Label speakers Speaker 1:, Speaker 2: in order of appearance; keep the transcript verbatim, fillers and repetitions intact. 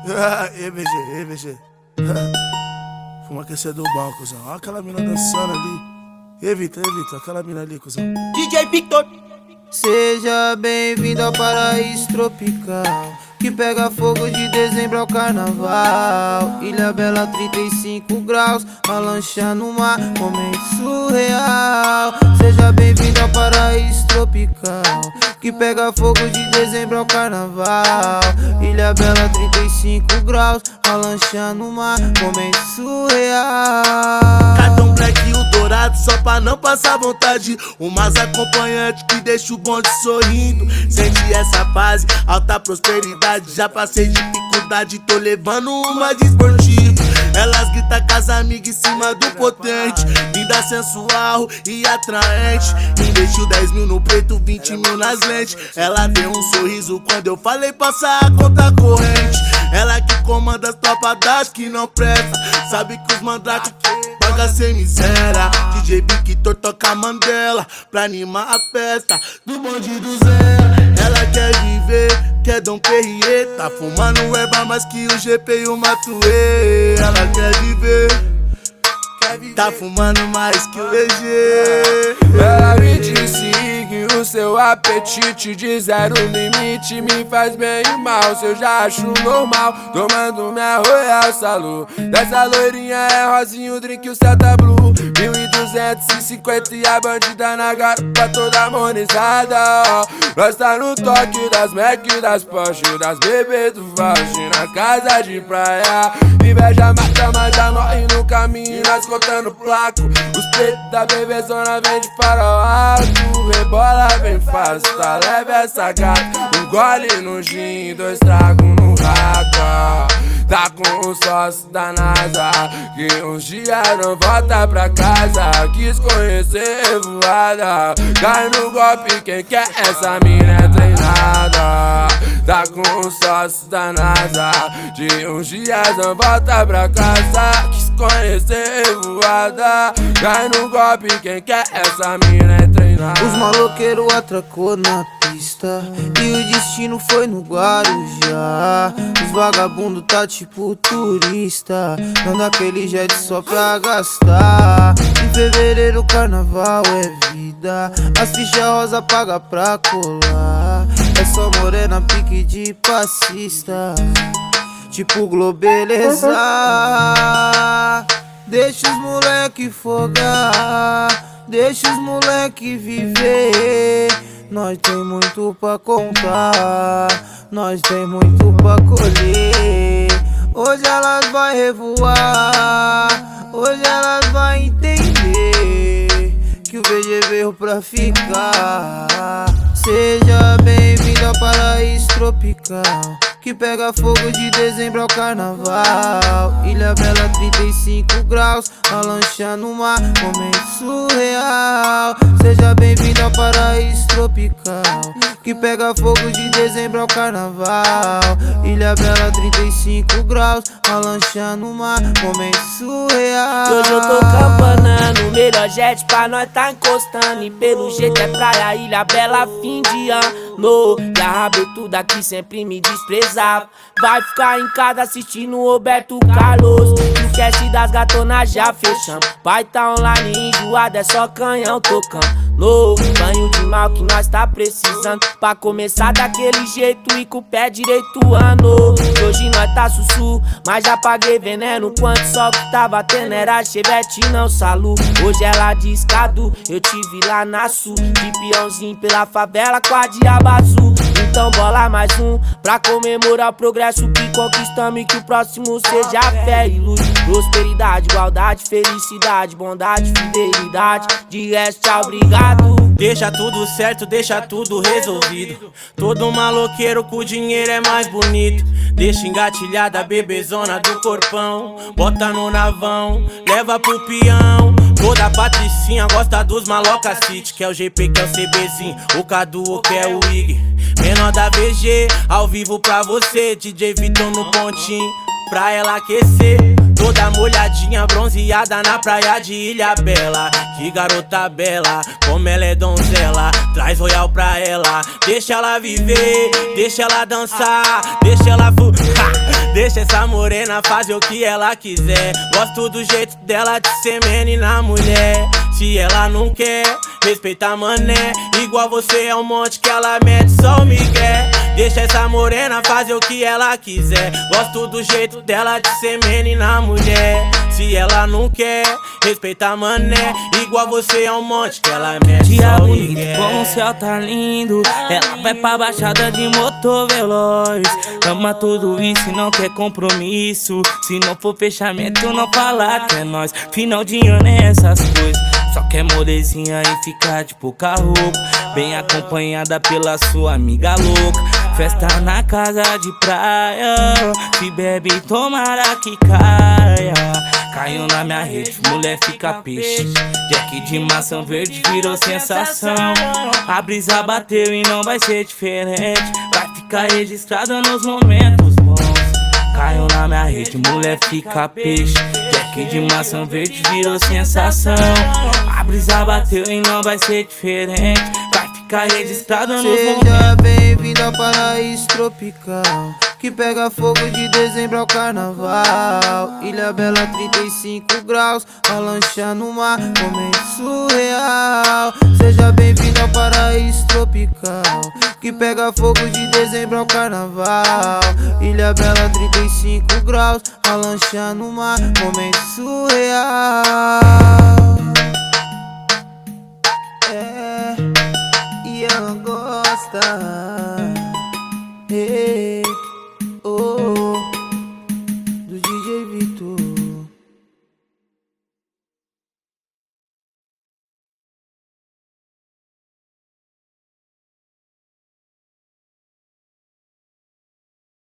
Speaker 1: Ei, B G, ei, B G. Fuma aquecedor bom, cuzão. Olha aquela mina dançando ali. Evita, evita, aquela mina ali, cuzão.
Speaker 2: D J Victor.
Speaker 3: Seja bem-vindo ao paraíso tropical, que pega fogo de dezembro ao carnaval. Ilha Bela, trinta e cinco graus, a lancha no mar, momento surreal. Seja bem-vindo ao paraíso tropical, que pega fogo de dezembro ao carnaval. Ilha Bela, trinta e cinco graus, a lancha no mar, momento surreal.
Speaker 1: Cartão black e o dourado só pra não passar vontade. O mais acompanhante que deixa o bonde sorrindo. Sente essa fase, alta prosperidade. Já passei de dificuldade, tô levando uma de esportivo. Elas gritam com as amigas em cima do potente. Linda, sensual e atraente. Investiu dez mil no preto, vinte mil nas lentes. Ela deu um sorriso quando eu falei passar a conta corrente. Ela que comanda as tropas das que não presta. Sabe que os mandrake paga sem miséria. D J Victor toca Mandela pra animar a festa do bonde do Zé. Ela quer viver, quer Dom Perrier. Tá fumando erva mais que o G P e o Matuê. Ela quer viver, tá fumando mais que o B G.
Speaker 4: Ela me disse que o seu apetite de zero limite me faz bem e mal. Se eu já acho normal, tomando minha Royal Salu. Dessa loirinha é rosinho, o drink, o Celta Blue. Mil e duzentos e cinquenta e a bandida na garupa toda harmonizada. Nós tá no toque das Mac, das Porsche, das bebês do Fauci, na casa de praia. Inveja mata, mas já morre no caminho, nós contando placo. Os pretos da bebezona vem de farol alto. Rebola bem fácil, tá leve essa gata. Um gole no gin, dois tragos no raca. Tá com o sócio da NASA, que uns dias não volta pra casa. Quis conhecer voada, cai no golpe quem quer, essa mina é treinada. Tá com o sócio da NASA, de uns dias não volta pra casa. Quis conhecer voada, cai no golpe quem quer, essa mina é treinada.
Speaker 3: Os maloqueiros atracou na pista e o destino foi no Guarujá. Os vagabundos tá tipo turista, não dá aquele jet só pra gastar. Em fevereiro carnaval é vida, as fichas rosa paga pra colar. É só morena pique de passista, tipo Globeleza. Deixa os moleque fogar, deixa os moleque viver. Nós tem muito pra contar, nós tem muito pra colher. Hoje elas vai revoar, hoje elas vai entender que o B G veio pra ficar. Seja bem-vindo ao paraíso tropical, que pega fogo de dezembro ao carnaval. Ilha Bela, trinta e cinco graus, a lancha no mar, momento surreal. Seja bem-vindo ao paraíso tropical, que pega fogo de dezembro ao carnaval. Ilha Bela, trinta e cinco graus, a lancha no mar, momento surreal.
Speaker 2: Hoje eu tô campanando, o melhor jet pra nós tá encostando. E pelo jeito é praia, Ilha Bela, fim de ano. E a rabetuda daqui sempre me desprezava. Vai ficar em casa assistindo o Roberto Carlos. O cast das gatonas já fechamos. Pai tá online enjoado, é só canhão tocando. No banho de mal que nós tá precisando, pra começar daquele jeito e com o pé direito ano. Hoje nós tá sussu, mas já paguei veneno. Quanto só que tá batendo era chevette não salu. Hoje ela diz Cadu, eu te vi lá na sul, de peãozinho pela favela com a diaba azul. Então bola mais um, pra comemorar o progresso que conquistamos e que o próximo seja fé e luz. Prosperidade, igualdade, felicidade, bondade, fidelidade. De resto, tchau, obrigado.
Speaker 5: Deixa tudo certo, deixa tudo resolvido. Todo maloqueiro com dinheiro é mais bonito. Deixa engatilhada a bebezona do corpão. Bota no navão, leva pro peão. Toda patricinha gosta dos maloca city, que é o G P, que é o CBzinho, o Cadu, que é o Ig. Menor da V G, ao vivo pra você, D J Victor no pontinho, pra ela aquecer. Toda molhadinha, bronzeada na praia de Ilha Bela. Que garota bela, como ela é donzela. Traz Royal pra ela, deixa ela viver, deixa ela dançar, deixa ela fu... Ha! Deixa Deixa essa morena fazer o que ela quiser. Gosto do jeito dela de ser menina mulher. Se ela não quer, respeita mané. Igual você é um monte que ela mete só o migué. Deixa essa morena fazer o que ela quiser. Gosto do jeito dela de ser menina mulher. Se ela não quer, respeita mané. Igual você é um monte que ela mete
Speaker 2: Dia
Speaker 5: só o
Speaker 2: bonito,
Speaker 5: migué.
Speaker 2: como o céu tá lindo. Ela vai pra baixada de motor veloz. Ama tudo isso e não quer compromisso. Se não for fechamento, não fala que é nós. Final de ano é essas coisas. Só quer molezinha e ficar de pouca roupa. Bem acompanhada pela sua amiga louca. Festa na casa de praia. Se bebe, tomara que caia. Caiu na minha rede, mulher fica peixe. Jack de maçã verde virou sensação. A brisa bateu e não vai ser diferente. Vai ficar registrada nos momentos bons. Caiu na minha rede, mulher fica peixe. Jack de maçã verde virou sensação. A brisa bateu e não vai ser diferente. Vai ficar registrada nos momentos.
Speaker 3: Seja bem-vindo ao paraíso tropical, que pega fogo de dezembro ao carnaval. Ilha Bela, trinta e cinco graus, a lancha no mar, momento surreal. Seja bem-vindo ao paraíso tropical, que pega fogo de dezembro ao carnaval. Ilha Bela, trinta e cinco graus, a lancha no mar, momento surreal. É, e ela gosta. Hey.